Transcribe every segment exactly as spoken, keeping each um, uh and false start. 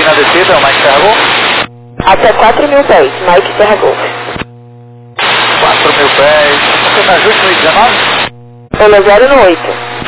seguir na descida, o Mike Serra Golf. Até quatro mil pés, Mike Serra Golf. quatro mil pés. Você me ajuda no dezenove? Pelo zero no oito.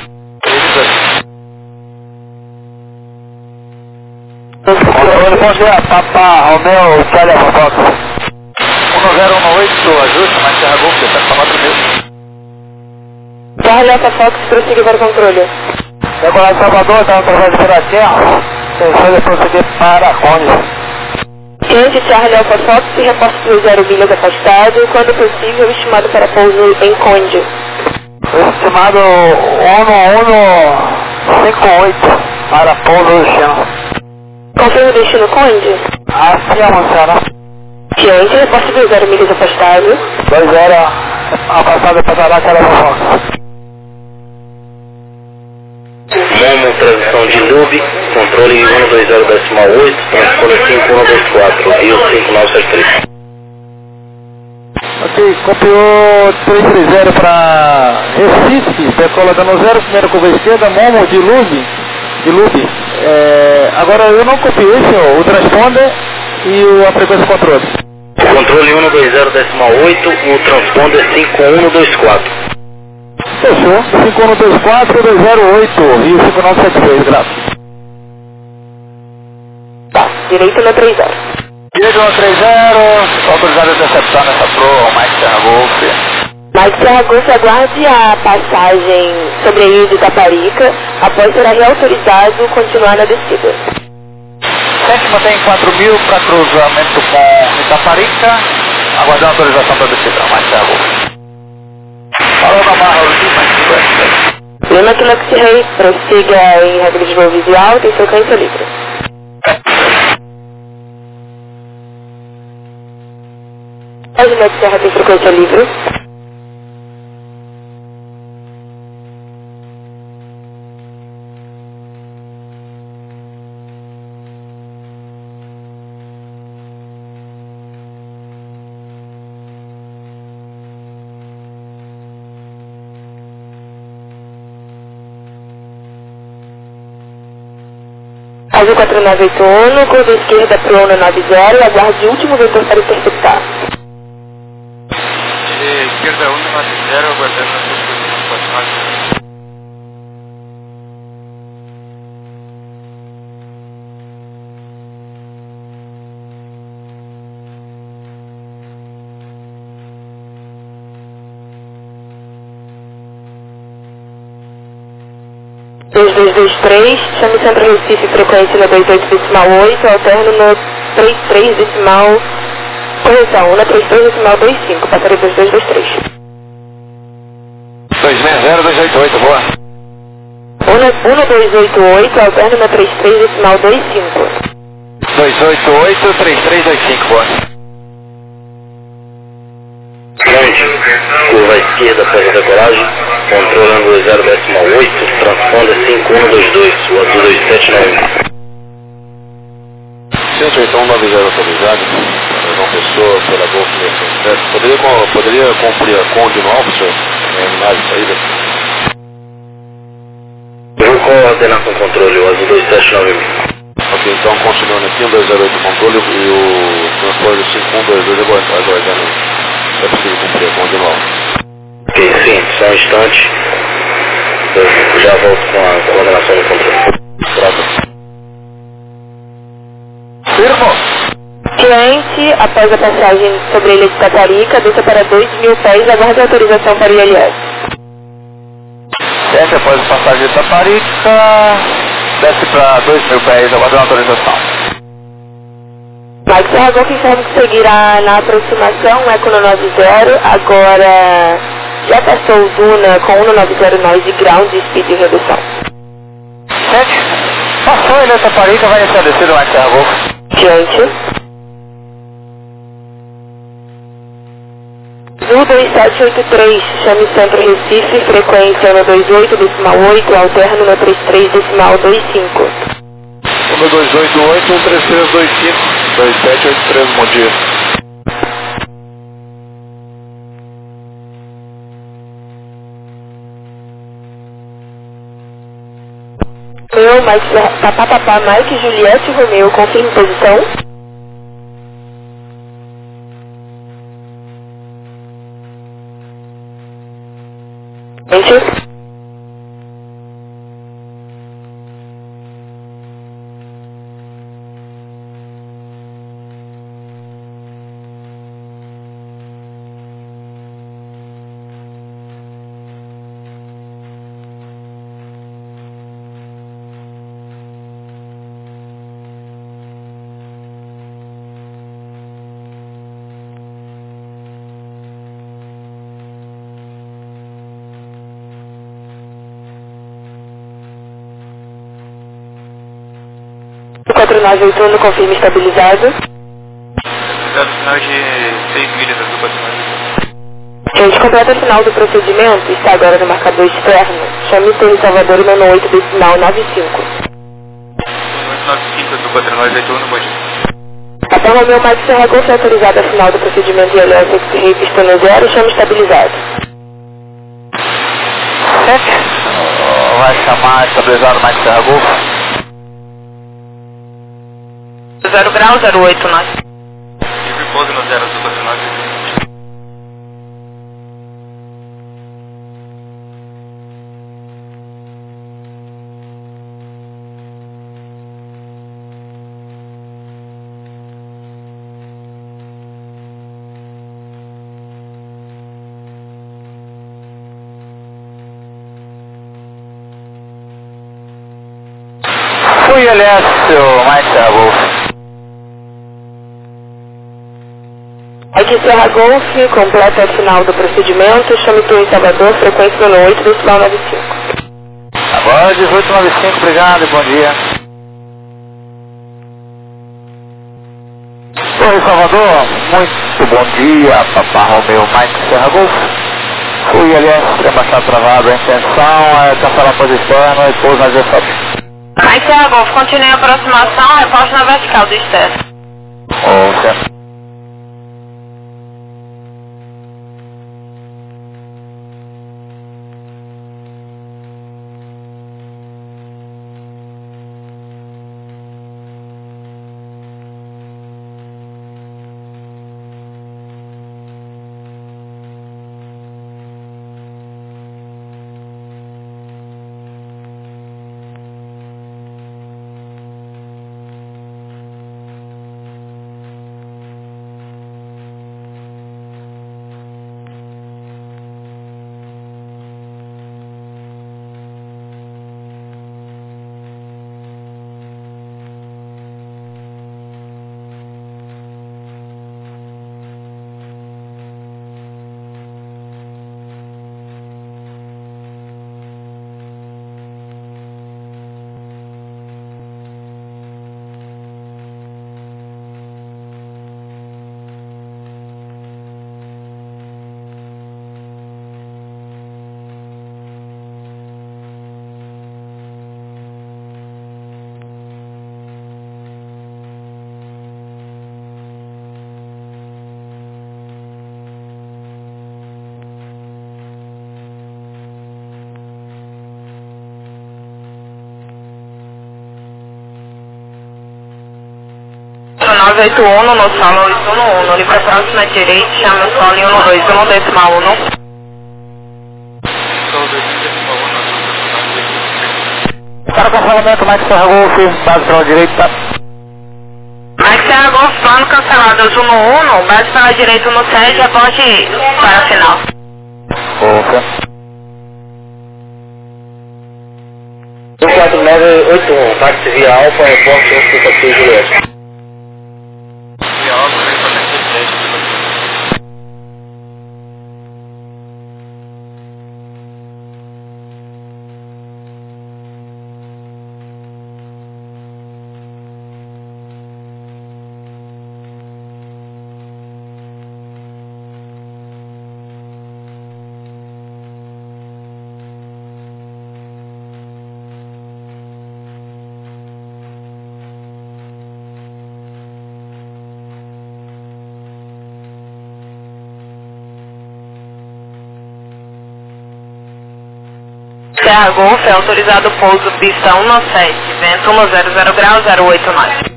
Controle, bom dia, Papa Romeo, Charlie Fofox. um zero um oito, ajuste, Mike Serra Golf, sete quatro mil. Charlie Fofox, prosseguir para o controle. Decolar Salvador, está através pela terra. Pensando em prosseguir para Conde. Cliente Charlie Alpha Fox, reporte do zero milhas afastado, quando possível, estimado para pouso em Conde. Estimado um um cinco oito para pouso do destino. Confirma o destino Conde? Assim anunciando. Cliente, reporte do zero milhas afastado. dois zero afastado para dar aquela Fox. Momo, transição de Lube, controle um dois zero decimal oito, transponder cinco um dois quatro, Rio cinco nove sete três. Ok, copiou três três zero para Recife, decola dando zero, primeira curva esquerda, Momo de Lube, de Lube. É, agora eu não copiei, senhor, o transponder e o, a frequência de controle. Controle um dois zero decimal oito, o transponder cinco um dois quatro. Fechou, cinco um dois quatro dois zero oito, Rio cinco nove sete três, graças. Tá, direito no trinta. Direito no trinta, autorizado a interceptar nessa pro, Mike Serra Golf. Mike Serra Golf, aguarde a passagem sobre a ilha de Itaparica, após será reautorizado continuar na descida. Sente mantém quatro mil para cruzamento com Itaparica, aguardando a autorização para descida, Mike Serra Golf. Falou na barra, Mike. Lema que Lux Rei prossiga em regra de voo visual, tem frequência livre. Pode Lux Serra tem frequência livre. Azul quatro nove oito um, curva esquerda pro um nove zero, aguarde o último vetor para interceptar. Esquerda um nove zero, aguardando a sua posição. dois dois dois três, chame Centro Recife, frequência no dois oito decimal oito, alterno no trinta e três decimal, correção, na trinta e três decimal vinte e cinco, passaria dois dois dois três. dois seis zero dois oito oito, boa. um dois oito oito, alterno na trinta e três decimal vinte e cinco. dois oito oito, trinta e três vinte e cinco, boa. Grande, curva esquerda após a decolagem, controle um zero decimal oito, transponder cinco um dois dois, o azul dois sete nove. cento e oitenta e um nove zero autorizado, João Pessoa, pela Golf sete. Poderia, poderia cumprir a Conde no alvo, senhor? Terminar de saída? Eu vou coordenar com o controle, o azul dois sete nove. Ok, então continuando aqui, um dois zero oito controle e o transponder cinco um dois dois aguardando. É possível cumprir a Conde no alvo. Ok, sim, só um instante. Eu já volto com a coordenação do controle. Trata. Firmo. Cliente, após a passagem sobre a ilha de Itaparica, desça para dois mil pés, aguarde a autorização para o I L S. Desce após a passagem de Itaparica, desce para dois mil pés, aguardando a autorização. Mike Serra Golf informa que seguirá na aproximação Eco no nove zero, agora já passou Duna com um nove zero noise ground e speed de redução. Sente, passou ele essa Itaparica, vai iniciar a descida do Mike Serra Golf. Diante. Zul dois sete oito três, chame Centro Recife, frequência no dois oito decimal oito, alterno no trinta e três decimal vinte e cinco. um dois oito oito, um três três dois cinco, dois sete oito três, bom dia. Meu Mike, Papá Papá, Mike, Juliette, Romeu, confirme posição. Enter. quatro nove oito um, confirme estabilizado. Dado sinal de seis milhas azul quatro nove. Gente, completa final do procedimento, está agora no marcador externo. Chame o Torre Salvador e nono oito decimal nove cinco. oito nove cinco azul quatro nove oito um no bonde. Até o meu Mike Serra Golf é autorizado a final do procedimento I L S X-Ray pistão zero, chame estabilizado. Vai chamar estabilizado Mike Serra Golf. zero grau, zero oito nove. Livre pouso no zero azul quatro nove. Fui L S, Mike Serra Golf. Mike Serra Golf, completa a final do procedimento, chame Torre Salvador, frequência nono oito decimal nove cinco. Agora dezoito nove cinco, obrigado, bom dia. Torre Salvador, muito bom dia, Papá Romeu, Mike Serra Golf. Fui L S, embaixado travado, a intenção é cancelar a posição e pouso na G-Sop. Mike Serra Golf, continue a aproximação, reposte na vertical do externo. Ok. nove oito um, no solo oito um um, livre próximo à direita, chame o solo em um dois um decimal um. Solo dois um decimal um azul. Para o cancelamento, Mike Serra Golf, base pela direita. Mike Serra Golf, plano cancelado, azul no um, base pela direita no sete, reporte para a final. Ok. quatro nove oito um, táxi via Alfa, reporte um cinco seis Juliette. E a alta vem para sete. Serra Golf, é autorizado o pouso pista um sete, vento um zero zero grau, zero oito nove.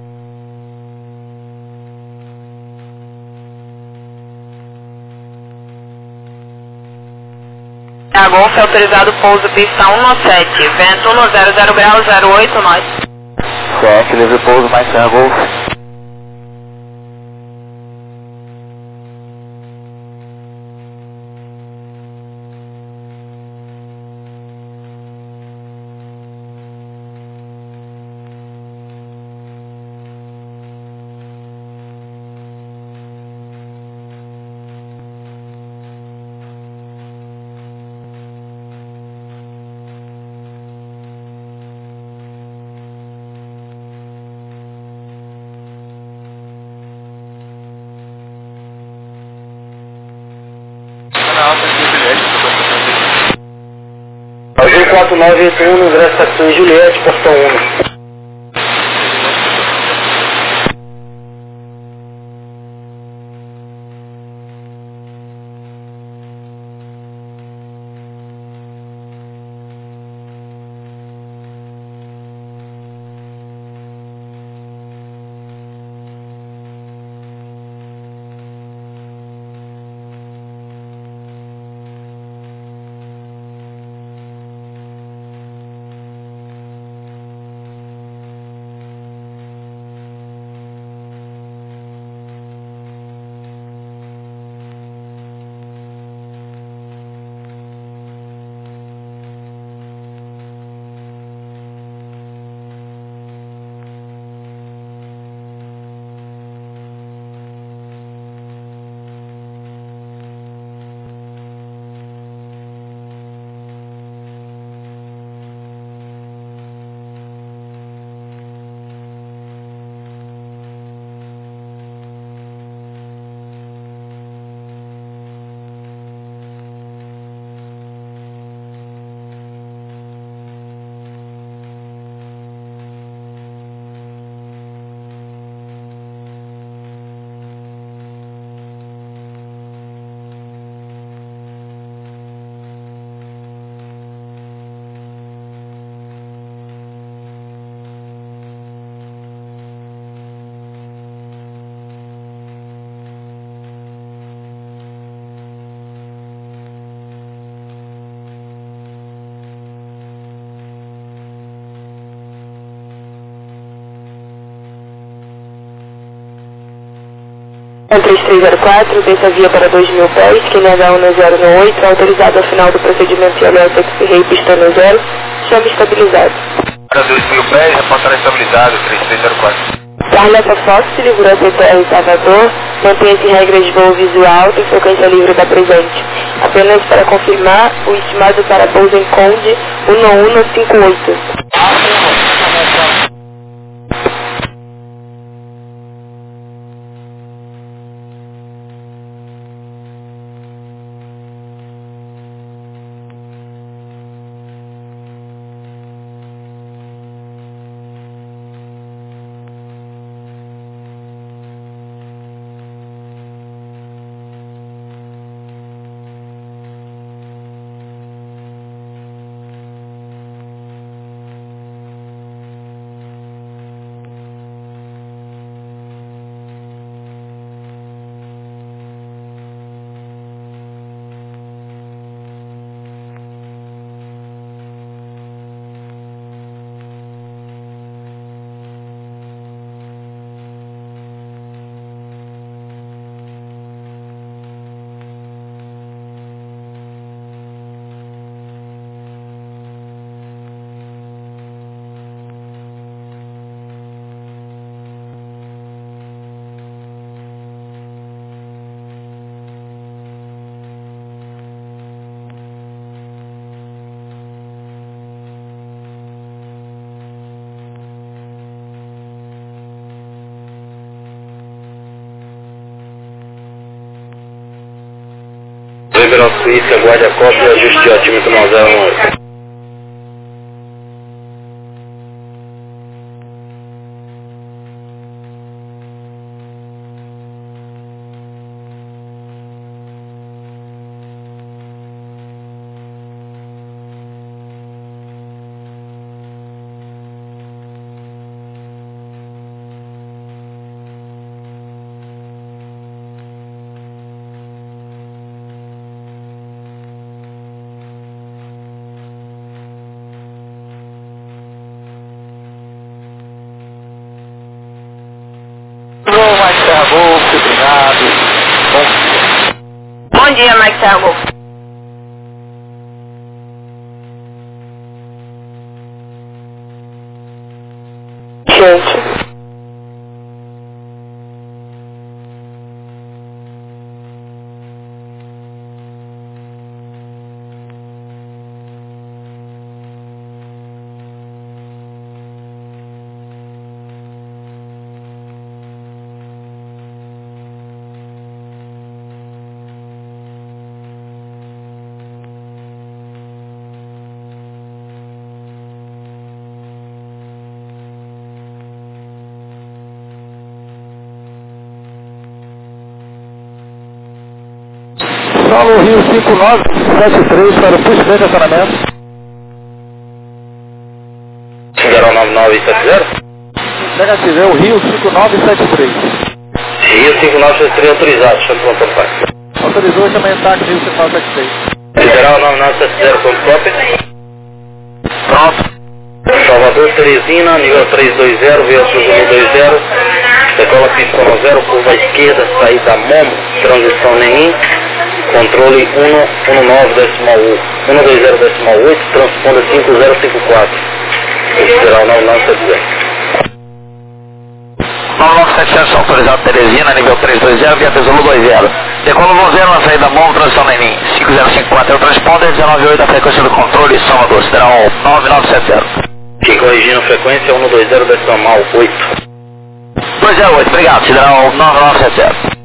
Serra Golf, é autorizado o pouso pista um sete, vento um zero zero grau, zero oito nove. sete, livre pouso, mais Serra Golf. G quatro nove oito um, no ingresso Saxão Juliette, portão um. três três zero quatro, desça via para dois mil pés, que N H um zero oito, autorizado ao final do procedimento I L S X-Ray, pista no zero, chame estabilizado. Para dois mil pés, reportar estabilizado, três três zero quatro. Carleta Fox, segurança T R Salvador, mantenha-se em regras de voo visual, tem frequência livre da presente. Apenas para confirmar, o estimado para pouso em Conde um um cinco oito. Liberal Suíça, aguarde a cópia e ajuste o atímetro no zero um oito. Bom, Bom dia, Mike Serra Golf. Gente. Solo Rio cinco nove sete três para o push de estacionamento. zero nove nove sete zero? Negativo, é o Rio cinco nove sete três. Rio cinco nove sete três autorizado, chama o ponto pai. Autorizou, chama em ataque Rio cinco nove sete três. Federal nove nove sete zero, ponto copy. Pronto. Salvador, Teresina, nível trezentos e vinte, via Sul um dois zero. Decola pista zero, curva à esquerda, saída Momo, transição nenhum. Controle um um nove decimal um, um dois zero decimal oito, transponda cinco zero cinco quatro. Federal nove nove sete zero. nove nove sete zero, autorizado Teresina, nível trezentos e vinte, via Tesouro dois zero. Decola vão zero na saída Momo, transição nenhum. cinco zero cinco quatro é o transponder, dezenove oito a frequência do controle, Salvador, Federal nove nove sete zero. Aqui corrigindo a frequência um dois zero decimal oito. dois zero oito, obrigado, Federal nove nove sete zero.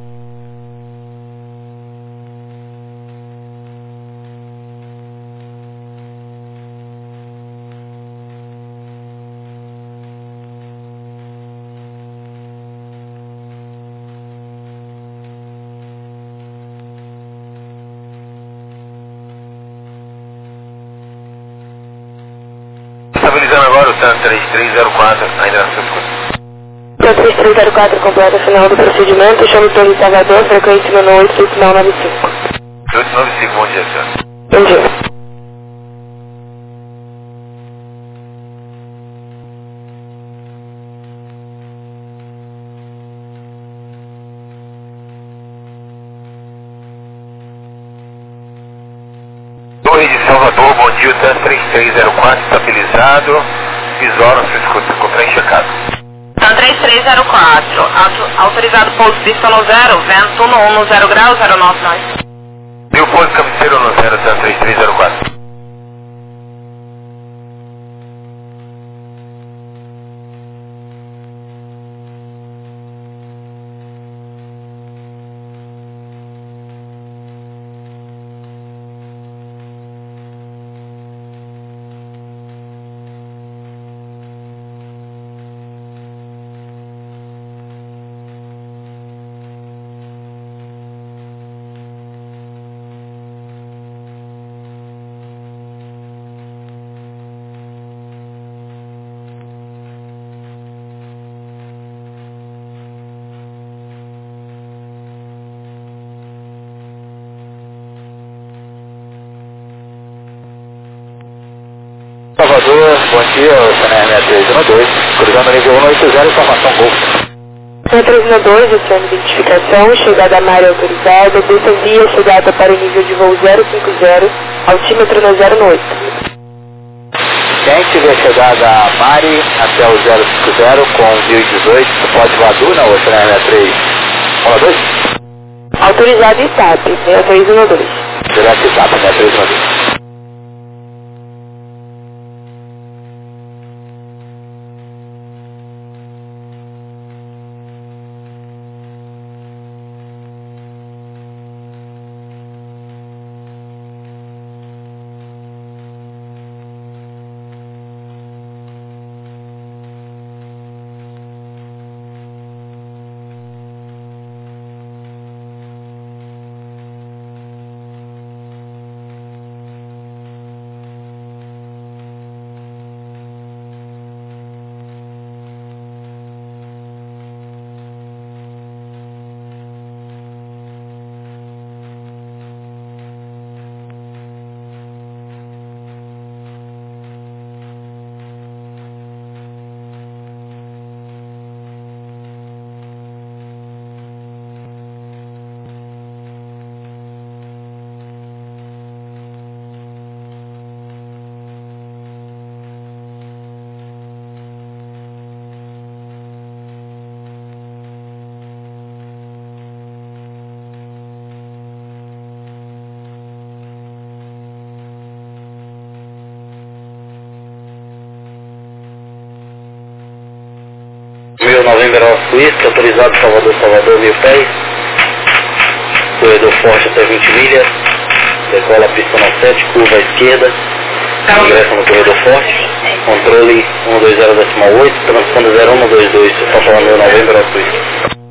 Estabilizando agora o TAN três três zero quatro, ainda na sua escuta. TAN três três zero quatro, completa final do procedimento, chama o Torre de Salvador, frequência número oito, decimal nove cinco. oito nove cinco, bom dia, senhor. Bom dia. Torre de Salvador, bom dia, o TAN três três zero quatro, estabilizado, visual na sua escuta, contraem checado. TAN três três zero quatro, auto, autorizado pouso pista no zero, vento no um no zero grau, zero nove nove. Mil pontos, cabeceiro no zero, TAN três três zero quatro. Salvador, bom dia, o C N R três um dois, cruzando nível um oito zero, informação Golf. TAN três um dois, oceano de identificação, chegada à área autorizada, dessa via, chegada para o nível de voo zero cinco zero, altímetro no zero oito. Quem tiver chegada a Mari até o zero cinco zero com mil e dezoito, pode voar Duna ou C N R três um dois? Autorizado I T A P, seis um dois. Direto I T A P, né, três um dois. November Oscar Whisky, autorizado Salvador, Salvador, mil pés. Corredor forte até vinte milhas. Decola a pista no sete, curva à esquerda. Ingressa no corredor forte. Controle um dois zero decimal oito, transponder zero um dois dois, você está falando November Oscar Whisky.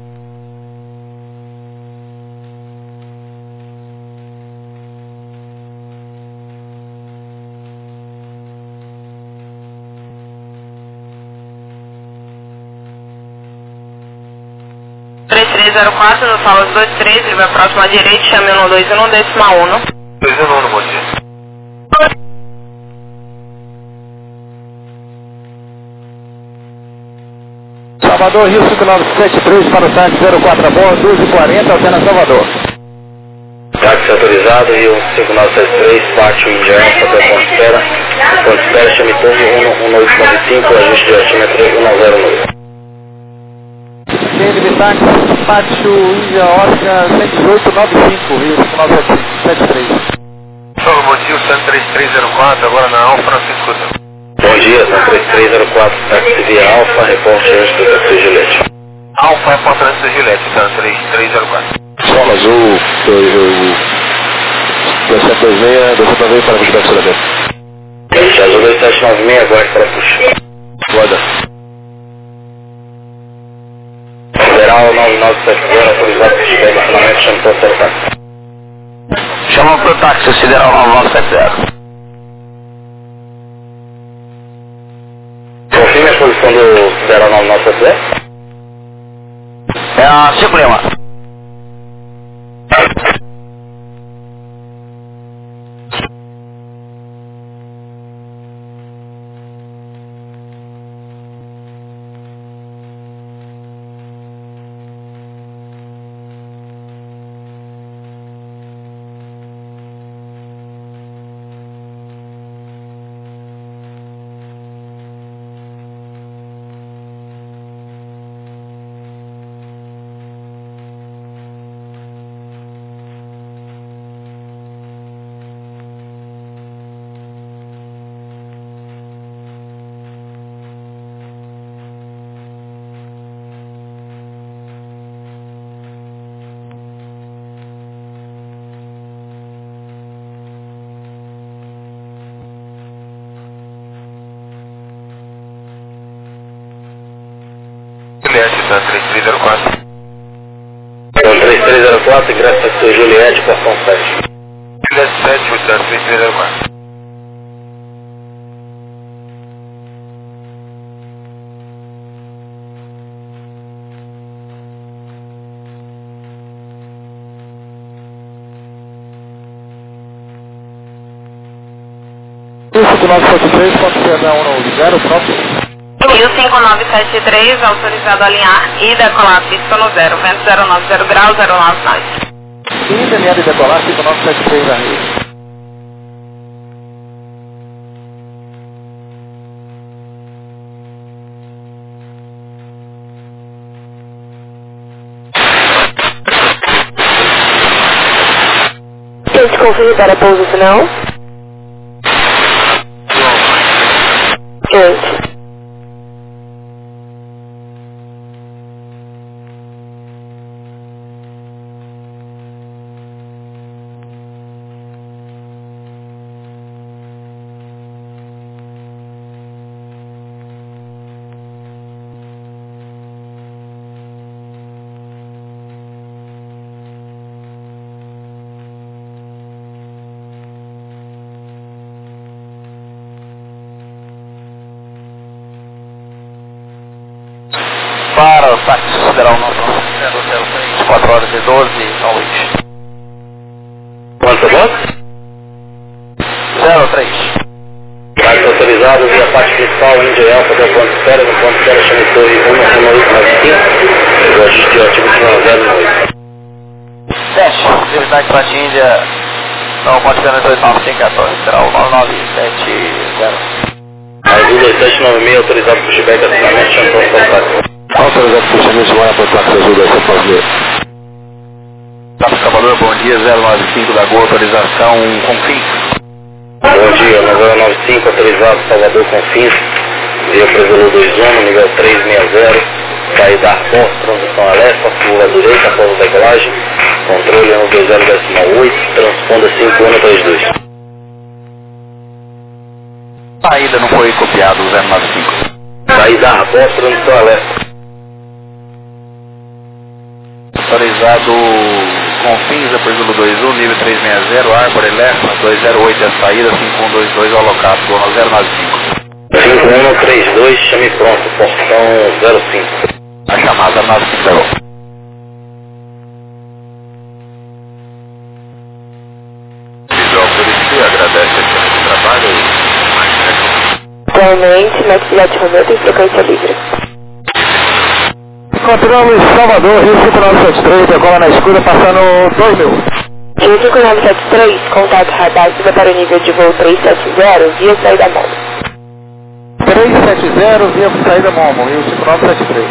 três três zero quatro, no Salas dois três, ele vai próximo à direita, chame um dois um decimal um. dois um, bom dia. Salvador, Rio cinco nove sete três para o táxi zero quatro a bordo, doze e quarenta, altena Salvador. Táxi autorizado, Rio cinco nove sete três, parte o Indiano, até ponto de espera. Ponto de espera, chame torre um um oito nove cinco, ajuste de altimetria um zero nove. C N B táxi, pátio Índia Oscar cento e dezoito nove cinco, Rio cinco nove sete três. Solo, bom dia, o San três três zero quatro, agora na Alfa, na escuta. Bom dia, San três três zero quatro, táxi via Alfa, reporte antes do taxi Gillette. Alfa, reporte antes do Gillette, San três três zero quatro. Solo azul, dois sete dois seis, dois sete dois seis para puxar o dentro. Gente, azul dois sete nove seis, aguarde para puxar. Guarda. Federal nove nove sete zero, autorizado para puxar estacionamento, chame todo o táxi. Chama pro táxi Sideral nove nove sete zero. Confirme a posição do Federal nove nove sete zero? É a cinco Lima. Juliette, San três três zero quatro. San três três zero quatro, ingresso taxi Juliette, portão sete. Juliette sete, o San três três zero quatro. cinco nove sete três, pode ser da um zero, próximo. Rio cinco nove sete três, autorizado a alinhar e decolar a pista no zero, vento zero nove zero graus, zero nove nove. Sim, alinhar e decolar, cinco nove sete três a Rio. Gente, confirme para pouso final. Gente. Para o táxi Sideral nove nove zero zero três, quatro horas e doze, Norwich. Quanto bom? zero três. Táxi autorizado via parte principal, Índia Alfa, até o ponto de espera, no ponto de espera, chame torre um um oito nove cinco, eu ajuste ativo de zero oito. Teste, atividade para a Índia, não, pode ser no oito nove cinco quatorze, Sideral nove nove sete zero. Azul dois sete nove seis, autorizado para pushback, assinamento, chame todo o táxi. Autorizado para puxamento, agora para o táxi azul da São Paulo. Táxi Salvador, bom dia, zero nove cinco da Gol, autorização com fins. Bom dia, zero nove cinco, autorizado Salvador com fins, via Presidente dois um, nível três seis zero, saída Arcon, transição a leste, curva à direita, após a decolagem, controle um dois zero decimal oito, transponda cinco um dois dois. Saída não foi copiado, zero nove cinco. Saída Arcon, transição a leste. Autorizado Confins, por Zulu dois um, nível trezentos e sessenta, Arbor Electra, dois zero oito é a saída, cinco um dois dois, alocado, zona zero nove cinco. cinco um três dois, chame pronto, portão zero cinco. A chamada zero nove cinco, zero. Visual Polícia, agradece a chama de trabalho e... Atualmente, Max Jet Romeu tem frequência livre. Encontramos Salvador, Rio cinco nove sete três, decola na escura, passando dois mil. Rio cinco nove sete três, contato radar, suba para o nível de voo trezentos e setenta, via saída Momo. trezentos e setenta, via saída Momo, Rio cinco nove sete três.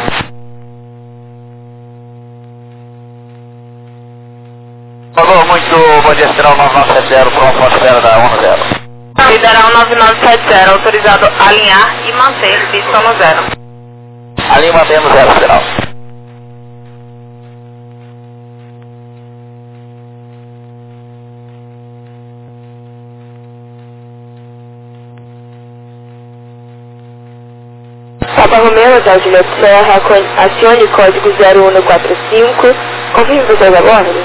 Falou, muito bom dia, Federal nove nove sete zero, pronto, atmosfera da um zero. Federal nove nove sete zero, autorizado a alinhar e manter pista no zero. Ali mantendo zero, Federal. Papa Romeu, Hotel Juliette Serra, acione o código zero um quatro cinco, confirme vocês a bordo.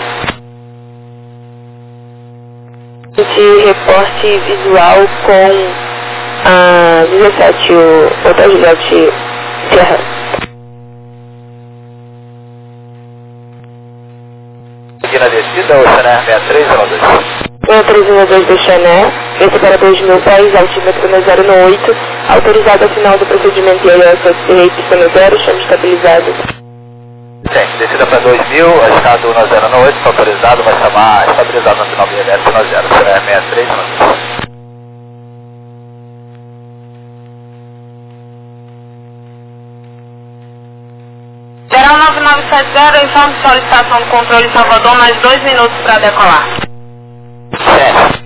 De reporte visual com a dezessete, o Hotel Juliette Serra. Aqui na descida, o Chanel sessenta e três zero dois. um três um dois do Chanel, esse para dois mil pés, altímetro no zero no oito, autorizado a final do procedimento I A S S pista no zero, chama estabilizado. Sim, descida para dois mil, estado no zero no oito, autorizado, vai chamar estabilizado no final do I A S no zero, Chanel sessenta e três zero dois. Federal nove nove sete zero, informe solicitação do controle Salvador, mais dois minutos para decolar. Certo.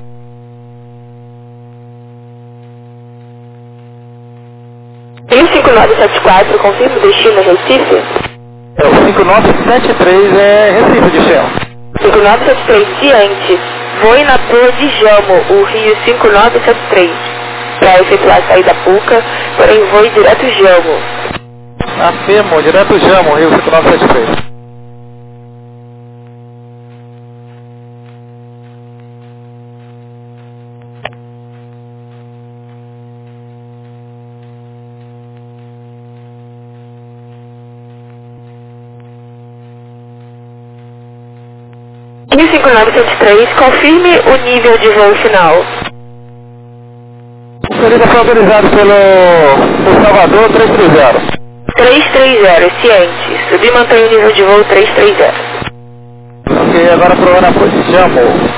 Rio cinco nove sete quatro, confirma o destino Recife? É, o cinco nove sete três é Recife de Shell. cinco nove sete três, ciente, voe na Torre de Jamo, o Rio cinco nove sete três, para efetuar a saída Puca, porém voe direto Jamo. Afirmo, direto Jamo, Rio cinco nove sete três. Rio cinco nove sete três, confirme o nível de voo final. O serviço foi autorizado pelo, pelo Salvador trezentos e trinta. trezentos e trinta, ciente, subir e mantém o nível de voo trezentos e trinta. Ok, agora pro Ana Jamo.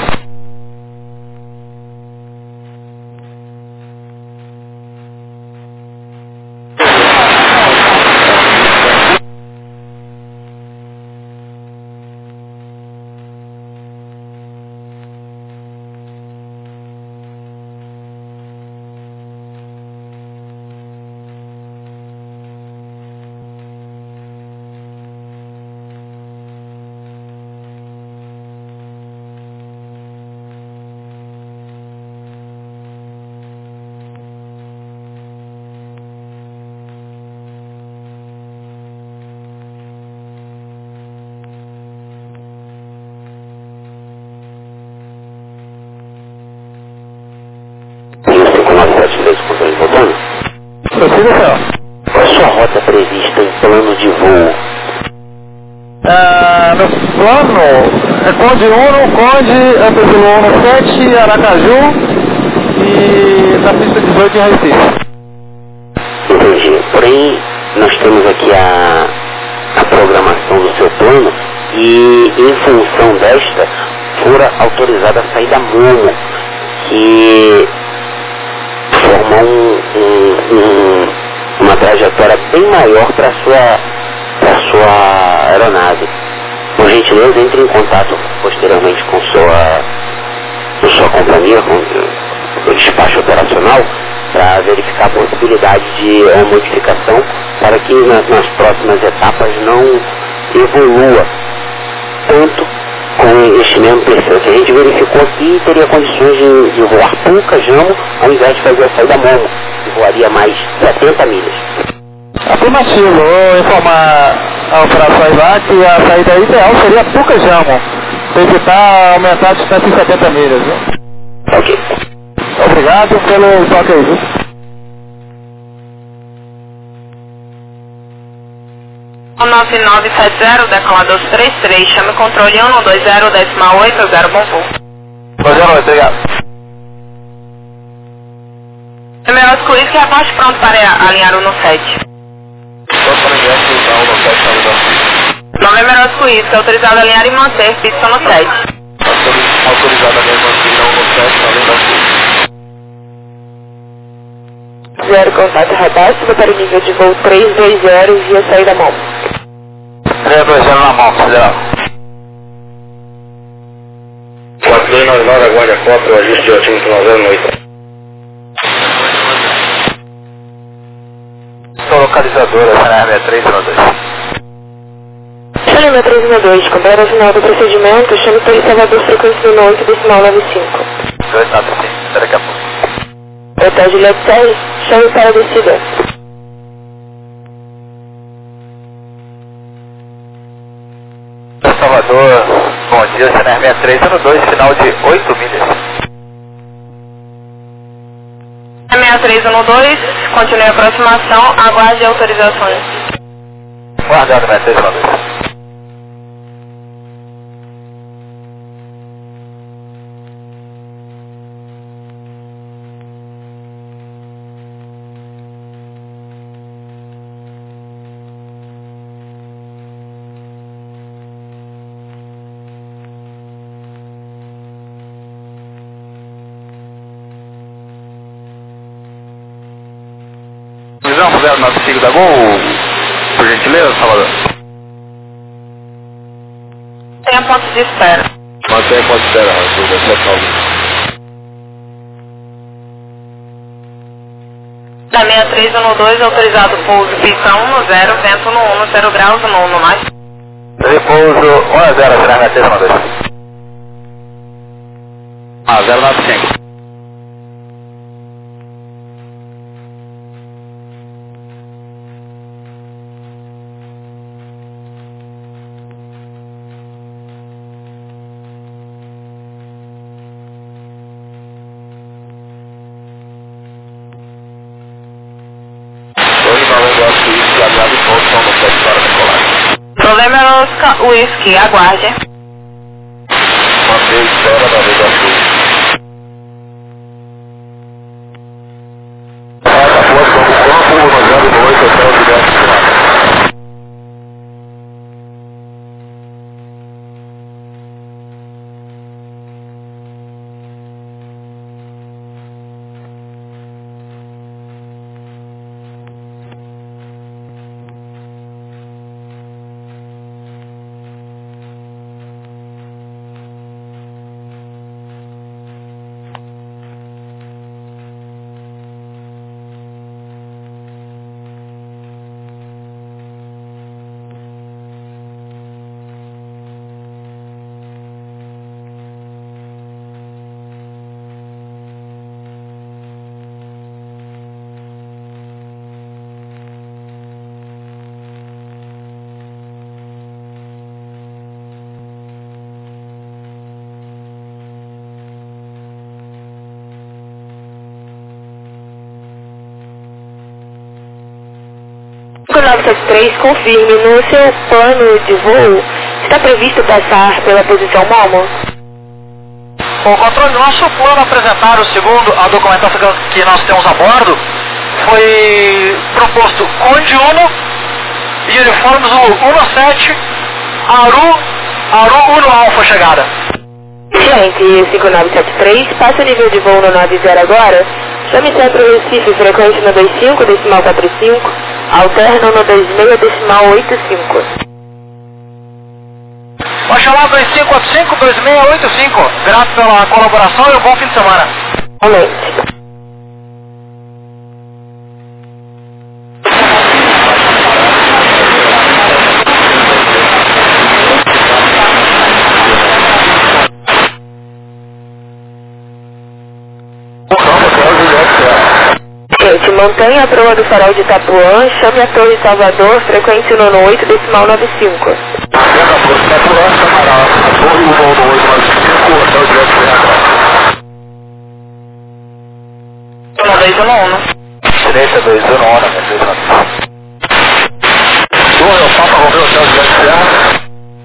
Prossiga, senhor. Qual é a sua rota prevista em plano de voo? Ah, no plano é Conde um, Conde, Apesilo um sete, Aracaju e na pista dezoito em Recife. Entendi. Porém, nós temos aqui a, a programação do seu plano e, em função desta, fora autorizada a saída Momo, que forma um, um, um, uma trajetória bem maior para a sua, pra sua aeronave. Por gentileza, entre em contato posteriormente com sua, com sua companhia, com o despacho operacional, para verificar a possibilidade de uma modificação para que nas, nas próximas etapas não evolua tanto com este mesmo perfil. Que a gente verificou aqui, teria condições de, de voar Puca, Jamo, ao invés de fazer a saída Momo, que voaria mais setenta milhas. Afirmativo, vou informar a operações lá que a saída ideal seria Puca Jamo, para evitar aumentar a distância em setenta milhas, viu? Ok. Obrigado pelo toque aí, viu? nove nove sete zero, decolador três três, chame o controle um dois zero, decimal oito zero, bom voo. dois zero oito, obrigado. Primeiro Oscuís, que é abaixo pronto para alinhar o no sete. Novembro Oscuís, que é autorizado a alinhar e manter, pista no sete. Autorizado a alinhar e manter, não no sete, novembro Oscuís. Zero contato rebaixo, para o nível de voo três dois zero, via saída mão. três dois zero na mão, federal. quatro dois nove nove, aguarde a cópia, o ajuste de altímetro nove zero oito. Sou localizadora, C N R sessenta e três zero dois. Chame três um dois, comprar o final do procedimento, chame para Salvador, frequência no oito, decimal nove cinco. dois nove cinco, até daqui a pouco. Hotel Juliette seis, chame para a descida. Salvador, bom dia, C N R sessenta e três zero dois, final de oito milhas. sessenta e três um dois, continue a aproximação, aguarde autorizações. Guardado, sessenta e três zero dois. Visão, zero nove cinco da Gol, por gentileza, Salvador. Tenha ponto de espera. Mantenha ponto de espera, Arthur, Da sessenta e três um dois, autorizado pouso, pista um no zero, vento no um, zero graus no um no mais. Repouso um a zero, C N R sessenta e três zero dois. Ah, zero nove cinco. Problema Oscar Whisky, aguarde. Manter espera na navegação. Rota Força do Campo, nove zero dois, Hotel Juliette quatro. nove sete três, confirme, no seu plano de voo, está previsto passar pela posição Momo? O controle, nosso plano apresentar, o segundo, a documentação que nós temos a bordo, foi proposto Conde Uno e uniforme Zulu um sete, Aru, Aru Uno Alfa chegada. Gente, cinco nove sete três, passa o nível de voo no nove zero agora, chame centro Recife, frequência no dois cinco, decimal quatro cinco, alterno no dois seis, decimal oito cinco. Vai chamar dois cinco quatro cinco, dois seis oito cinco. Grato pela colaboração e um bom fim de semana. Aumente. Mantenha a proa do farol de Itapuã, chame a Torre Salvador, frequência nono oito, decimal nove cinco. Mantendo a proa de Itapuã, chamará a Torre nono oito nove cinco, hotel direto de Reagrão. dois um um. Silêncio dois um um, né? dois um um. Torre, o Papa Romeu, hotel direto de Serra.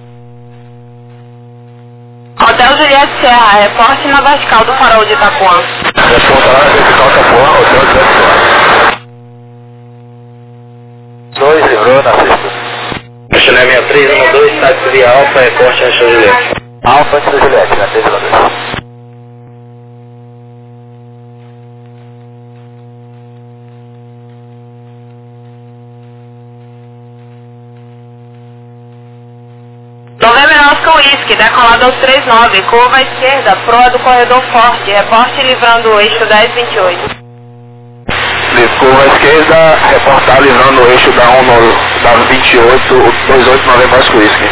Hotel Juliette Serra, reporte na vertical do farol de Itapuã. Reporta lá na vertical de Itapuã, hotel direto de Serra. dois, livrou na sexta. Chile sessenta e três um dois, táxi via Alfa, reporte Ancha Juliette. Alfa antes da Juliette, na três dois. Novembro Oscar Whisky, decolado aos trinta e nove, curva à esquerda, proa do corredor forte, reporte livrando o eixo dez vinte e oito. Curva à esquerda, reportar livrando o eixo da, um, da vinte e oito, vinte e oito Novembro Oscar Whisky.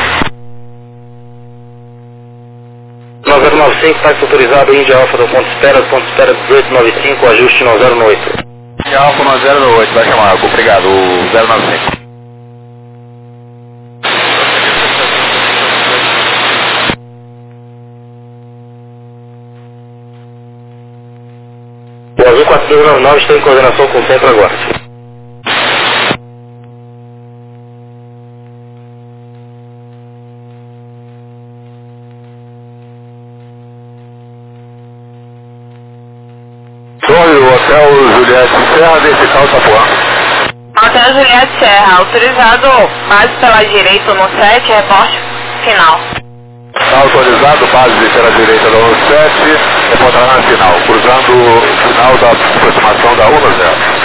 nove zero nove cinco, táxi autorizado, Índia Alfa do ponto espera, ponto espera dezoito nove cinco, ajuste nove zero oito. Índia Alfa nove zero oito, vai chamar, obrigado, o zero nove cinco. O Azul quatro dois nove nove está em coordenação com o centro agora. Torre, o Hotel Juliette Serra, vertical Itapuã. Hotel Juliette Serra, autorizado, base pela direita no sete, reporte final. Está autorizado, base pela direita da um sete, reportará na final, cruzando o final da aproximação da um zero.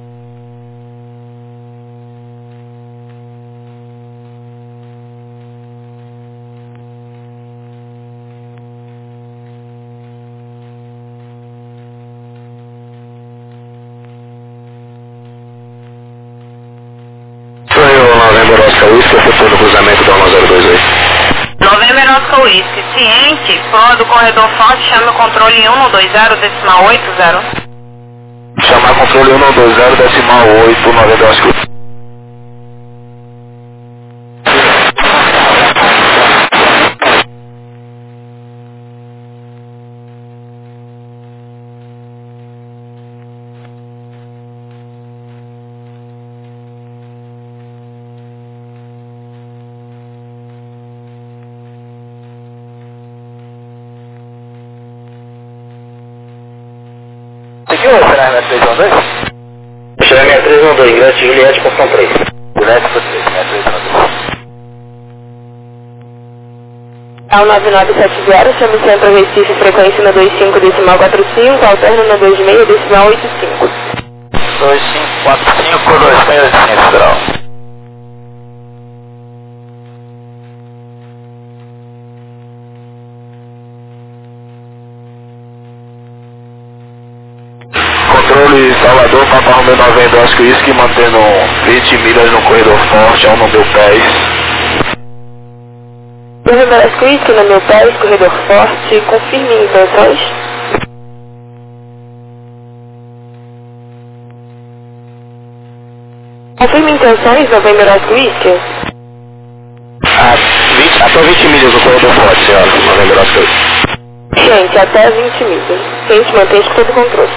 Novembro Oscar Whisky, efetuando o cruzamento da um zero dois oito. Novembro Oscar Whisky, ciente, proa do corredor forte, chame o controle um dois zero, decimal oito zero. Chamar controle um dois zero, decimal oito, Novembro Oscar Whisky. Seguiu o Serra três um dois? Chile sessenta e três um dois, ingresso de Juliette, portão três. Juliette, por três, três um dois. É o nove nove sete zero, chame centro Recife, frequência na vinte e cinco, decimal quarenta e cinco, alterno na vinte e seis, decimal oitenta e cinco. dois cinco quatro cinco, dois seis oito cinco, federal. Controle Salvador, Papa Romeu Novembro Oscar Whisky, mantendo vinte milhas no corredor forte, ao no meu pés. Novembro Oscar Whisky, no meu pés, corredor forte, confirme intenções. Confirme intenções, Novembro Oscar Whisky. Ah, vinte, até vinte milhas no corredor forte, senhora, Novembro Oscar Whisky. Gente, até vinte milhas. Gente, mantém todo o controle.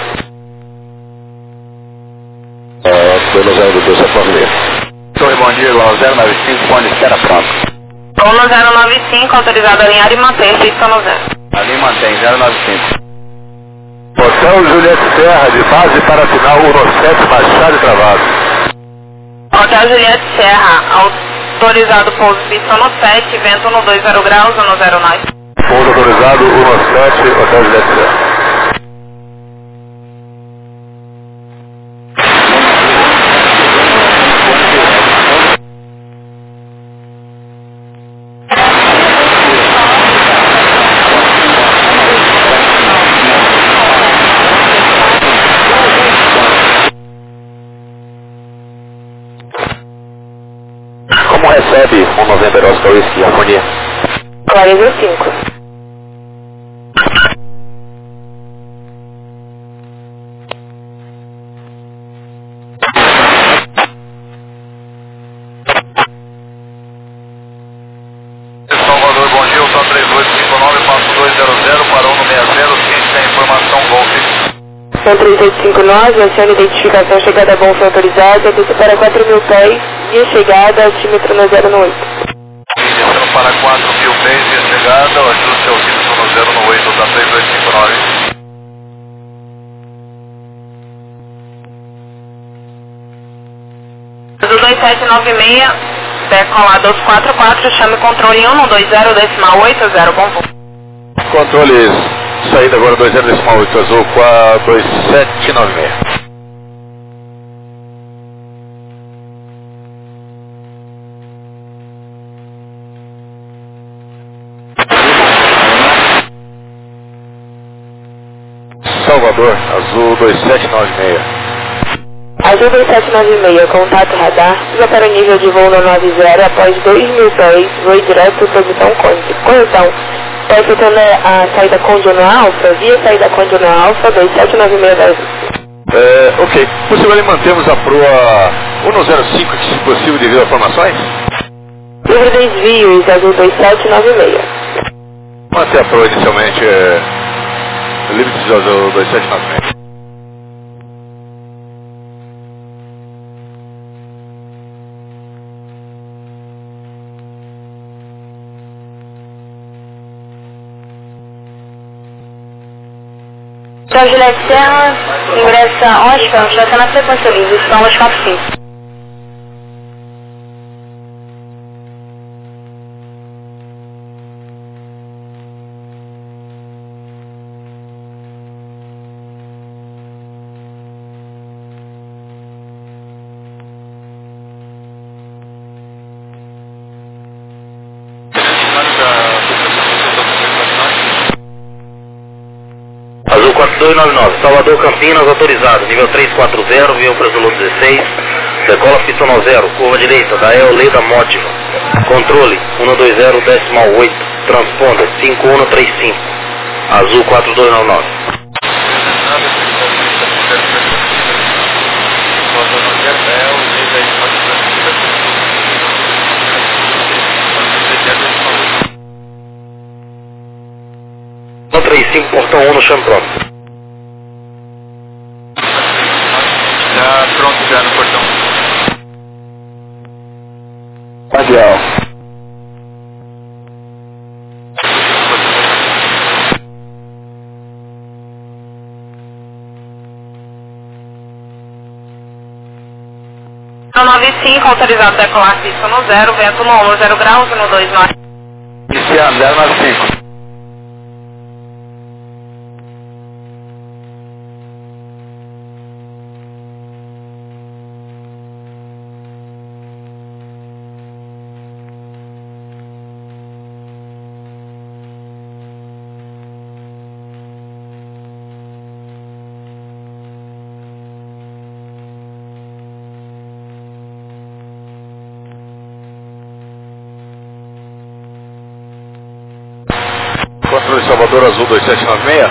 É, foi no zero dois, só ver. Torre, bom dia, igual zero nove cinco, fone, espera pronto. Tono zero nove cinco, autorizado a alinhar e manter, pista no zero. Ali mantém, zero nove cinco. Hotel Juliette Serra, de base para final, um sete, baixado e travado. Hotel Juliette Serra, autorizado pouso pista no sete, vento no dois zero graus, no zero nove. Pouso autorizado, um sete, Hotel Juliette Serra. Como recebe o Novembro Oscar Whisky, harmonia? quarenta e cinco. São três oito cinco nove, acione identificação, chegada bom foi autorizada, desce para quatro mil pés, via chegada, altímetro no zero no oito. Descendo para quatro mil pés, via chegada, o ajuste altímetro no zero no oito, da três oito cinco nove. Do dois sete nove seis, decolar dois quatro quatro, chame controle um dois zero decimal oito zero, bom voo. Controle, saída agora dois zero decimal oito azul, dois sete nove seis. Salvador, azul dois sete nove seis. Azul dois sete nove seis, contato radar, suba para o nível de voo no nove zero, após dois mil pés, voo direto, posição Conde. Correção, está efetuando a saída Conde no Alfa, via saída Conde no Alfa, dois sete nove seis da Azul. É, ok, possível mantemos a proa um zero cinco, se possível, devido a formações? Livre desvios, Azul dois sete nove seis. Manter a proa inicialmente, é, livre de azul dois sete nove seis. Então, Juliette Serra, ingressa Oscar, estação na frequência livre, estão os quatro cinco. Azul quatro dois nove nove, Salvador Campinas autorizado, nível três quatro zero, via para Zulu dezesseis, decola pista no zero, curva direita, da Eoleda Mótiva, controle um dois zero decimal oito, transponder cinco um três cinco, Azul quatro dois nove nove. um três cinco, portão um no chão pronto. Já pronto já no portão. Radial. nove cinco, autorizado decolar pista no zero, vento no um, zero graus, no dois nove. Iniciando zero nove cinco. Controle Salvador Azul dois sete nove seis.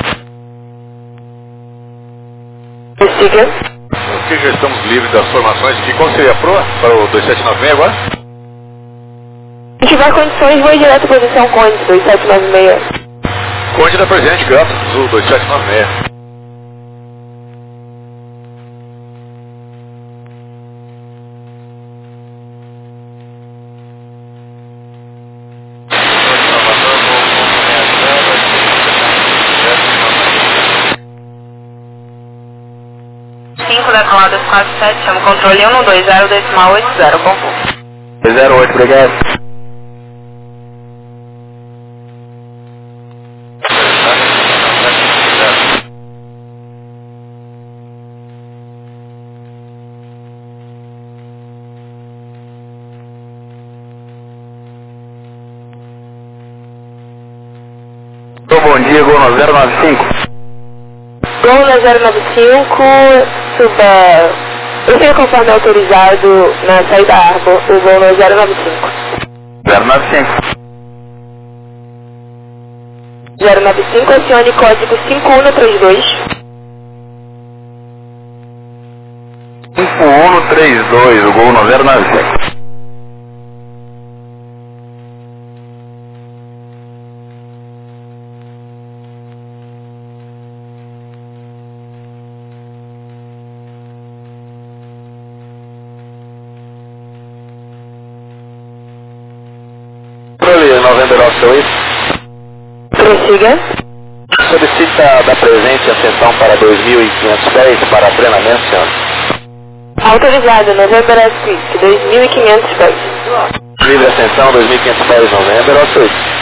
Siga. Ok, já estamos livres das formações aqui. Qual seria a proa para o dois sete nove seis agora? Se tiver condições, vou direto posição Conde, dois sete nove seis. Conde da presente, graças, Azul dois sete nove seis. cinco, decolado quatro sete, chama controle um dois zero decimal oito zero, bom voo. zero oito, obrigado. Bom dia, Gol zero nove cinco. Gol na zero nove cinco, suba. Eu tenho conforme autorizado na saída Arbor, o gol no zero nove cinco. zero nove cinco. zero nove cinco, acione código cinco um três dois. cinco um três dois, o Gol no zero nove cinco. November Oscar oito. Prossiga. Solicita da presente ascensão para dois mil e quinhentos pés para treinamento, senhor. Autorizado, November Oscar dois mil e quinhentos pés. Livre ascensão, dois mil e quinhentos pés, November Oscar oito.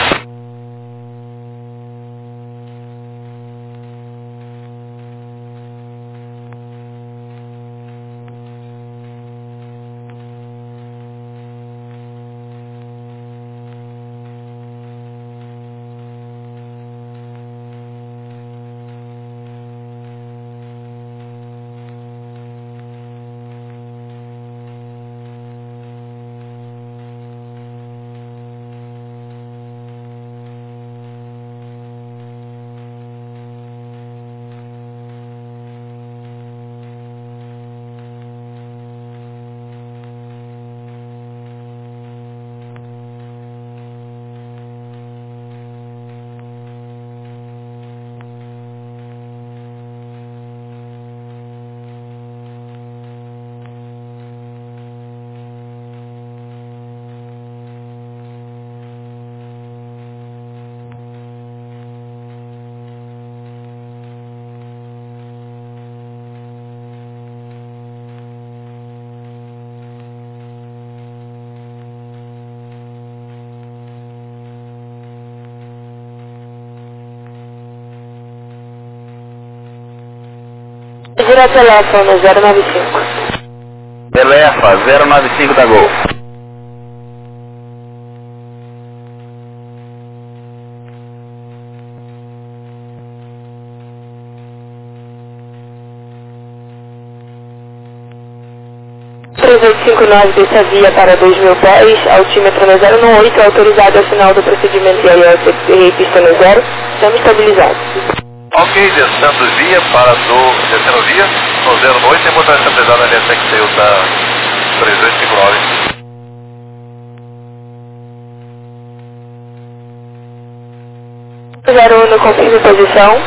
Gira telefone zero nove cinco. Telefa zero nove cinco da Gol. três oito cinco nove dessa via para dois mil pés, altímetro no zero nove oito, autorizado ao final do procedimento I A S e pista no zero, estamos estabilizados. Ok, descendo via para do... descendo via, no zero oito, tem botar essa pesada ali até que saiu da três oito cinco nove. zero um, confirme posição.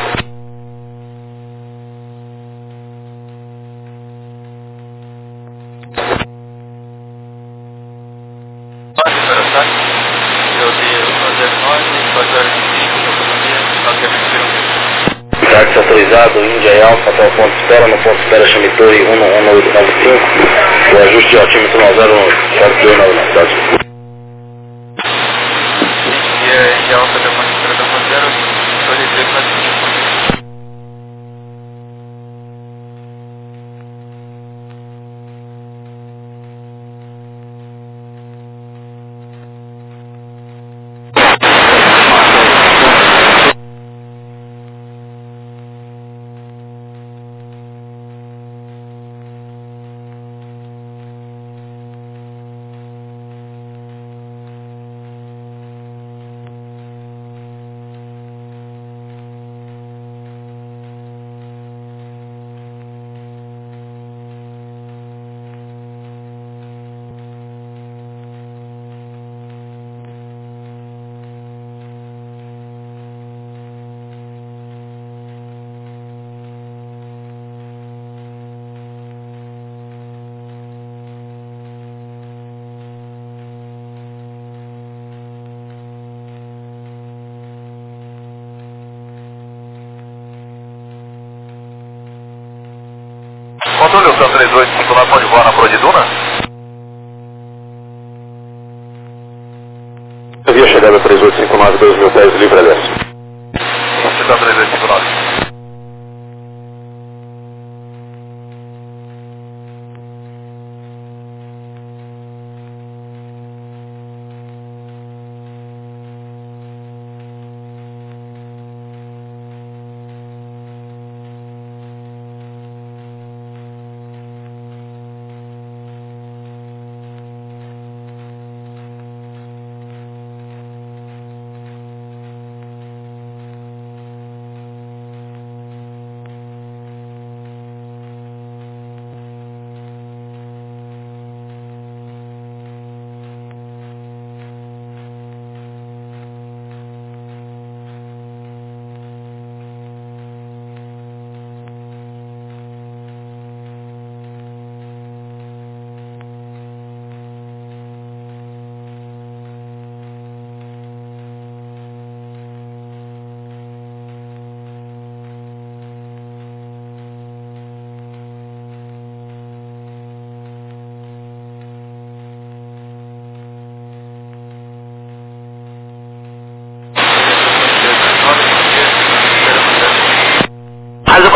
Táxi autorizado, Índia e Alfa para o ponto de espera, no ponto de espera Chamitoi um um oito nove cinco, o ajuste de altímetro no zero quatro dois nove nove. Índia Alfa da ponto de espera da ponto zero, dois três quatro cinco. Controle Opção três oito cinco nove, pode voar na Pro de Duna? Via chegada três oito cinco nove, dois mil pés, livre a desce. Opção três oito cinco nove.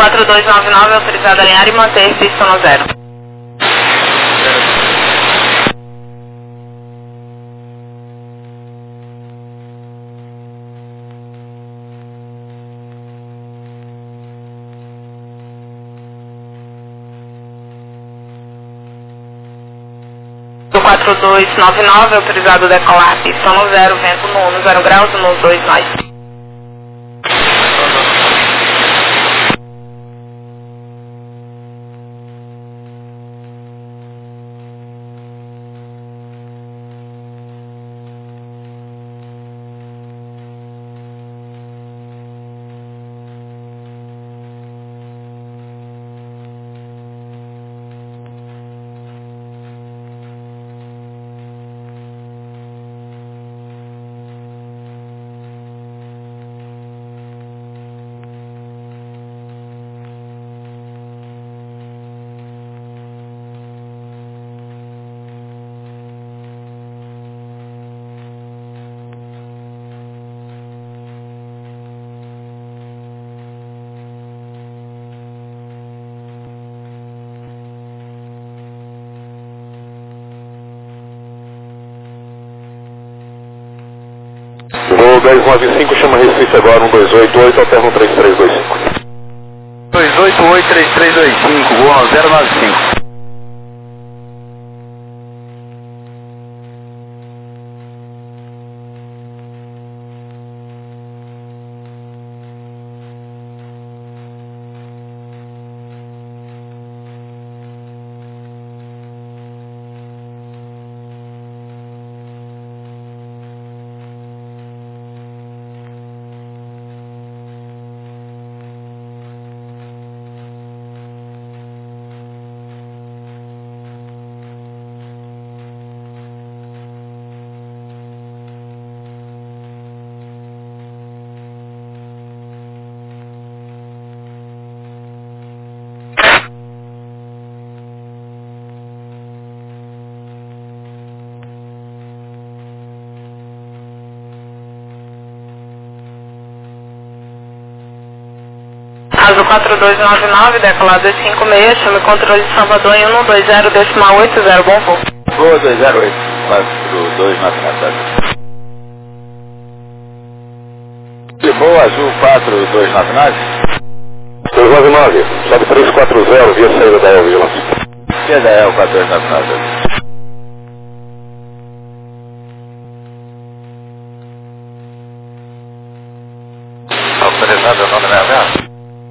quatro dois nove nove, autorizado a alinhar e manter pista no zero. quatro dois nove nove, autorizado a decolar pista no zero, vento no um, zero graus, no dois nós. Voo dez nove cinco, chama Recife agora, um dois oito oito, alterno três três dois cinco. dois oito oito, três três dois cinco, voo zero nove cinco. Caso quatro dois nove nove, decolado dois cinco seis, chame controle de Salvador em um dois zero, decimal oito zero, bom voo. Voo dois zero oito, quatro dois nove nove. Voo azul quatro dois nove nove. dois nove nove, sobe três quatro zero, via saída da E L, vigilância. Via da E L quatro dois nove nove. Autorizado o nome da avião?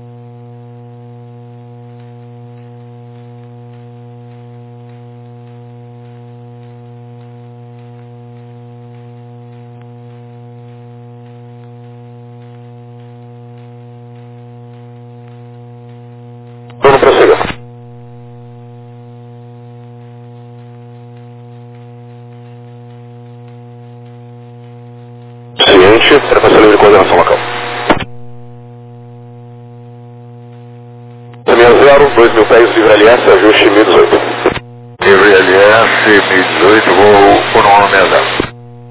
Vamos prosseguir. Ciente, frequência livre de coordenação local. Caminhão zero, dois mil pés, livre L S, ajuste mil e dezoito. Livre L S, mil e dezoito, voo um um seis zero.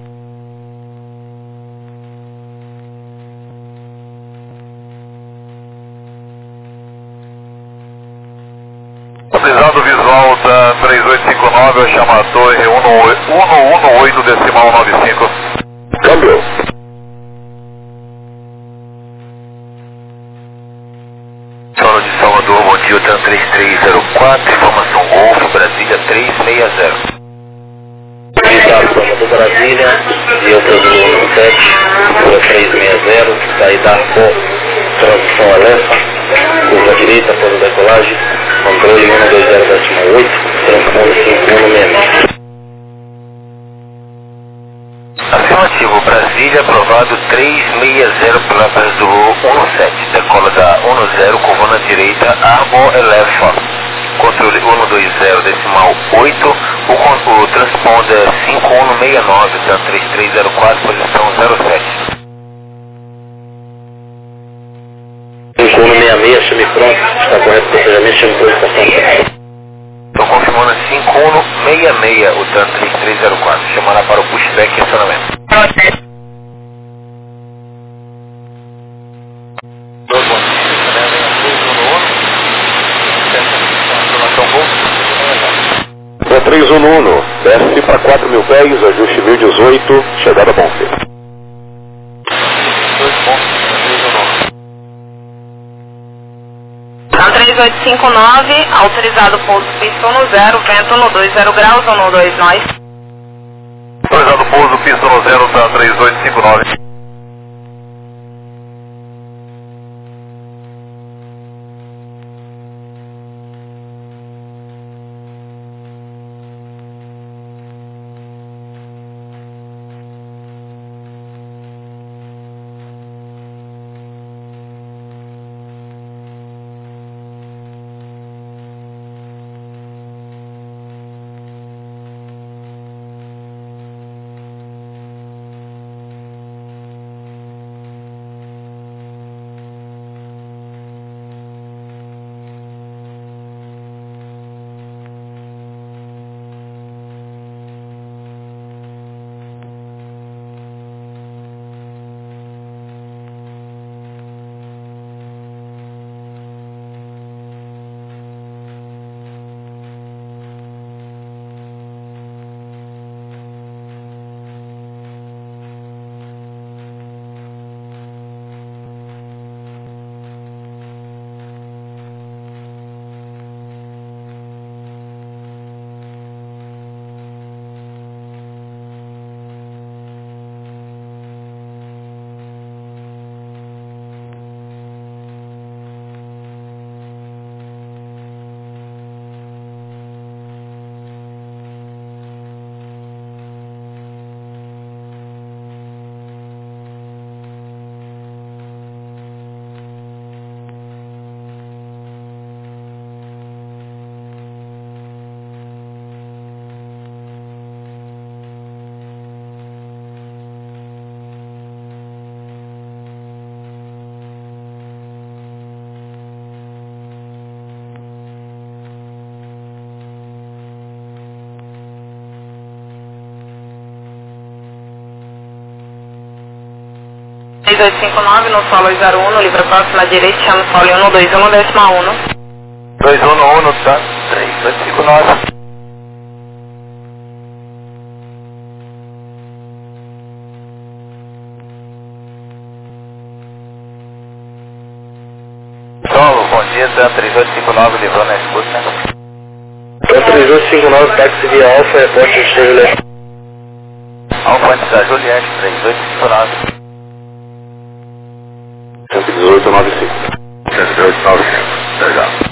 Autorizado visual da três oito cinco nove, eu chamo a torre um um um oito, decimal nove cinco. Câmbio. Solo de Salvador, bom dia, TAM três três zero quatro, informação Golfo, Brasília três seis zero. Visado Salvador, Brasília, dia um sete, rua três seis zero, saída Arco, transição Alefa, curva direita, após a decolagem, controle um dois zero decimal oito, transponder cinco um seis seis. Afirmativo, Brasília, aprovado três seis zero pela base do voo um sete, decola da um zero, curva na direita, Arbor Elefa, controle um dois zero decimal oito, o, o transponder cinco um seis nove, TAM três três zero quatro, posição zero sete. cinco um seis seis, chame pronto, está correto o procedimento, chame por estação. Estou confirmando cinco um seis seis, o TAM três três zero quatro, chamará para o pushback e acionamento. Nuno, desce para quatro mil pés, ajuste mil e dezoito, chegada a Bonfim. Então, três oito cinco nove, autorizado pouso pista no zero, vento no dois zero graus, um dois nós. Autorizado pouso pista no zero, tá três oito cinco nove. três oito cinco nove, no solo zero um, livre próximo à direita, chama o solo um dois um, décima um. dois um um, tá? três oito cinco nove. Solo, bom dia, tá? três oito cinco nove, livrando a escuta. Então, três oito cinco nove, táxi via Alfa, reporte de Estrela. Alfa antes da Juliette, três oito cinco nove. cento e dezoito, nove cinco. cento e dezoito, nove cinco. Legal.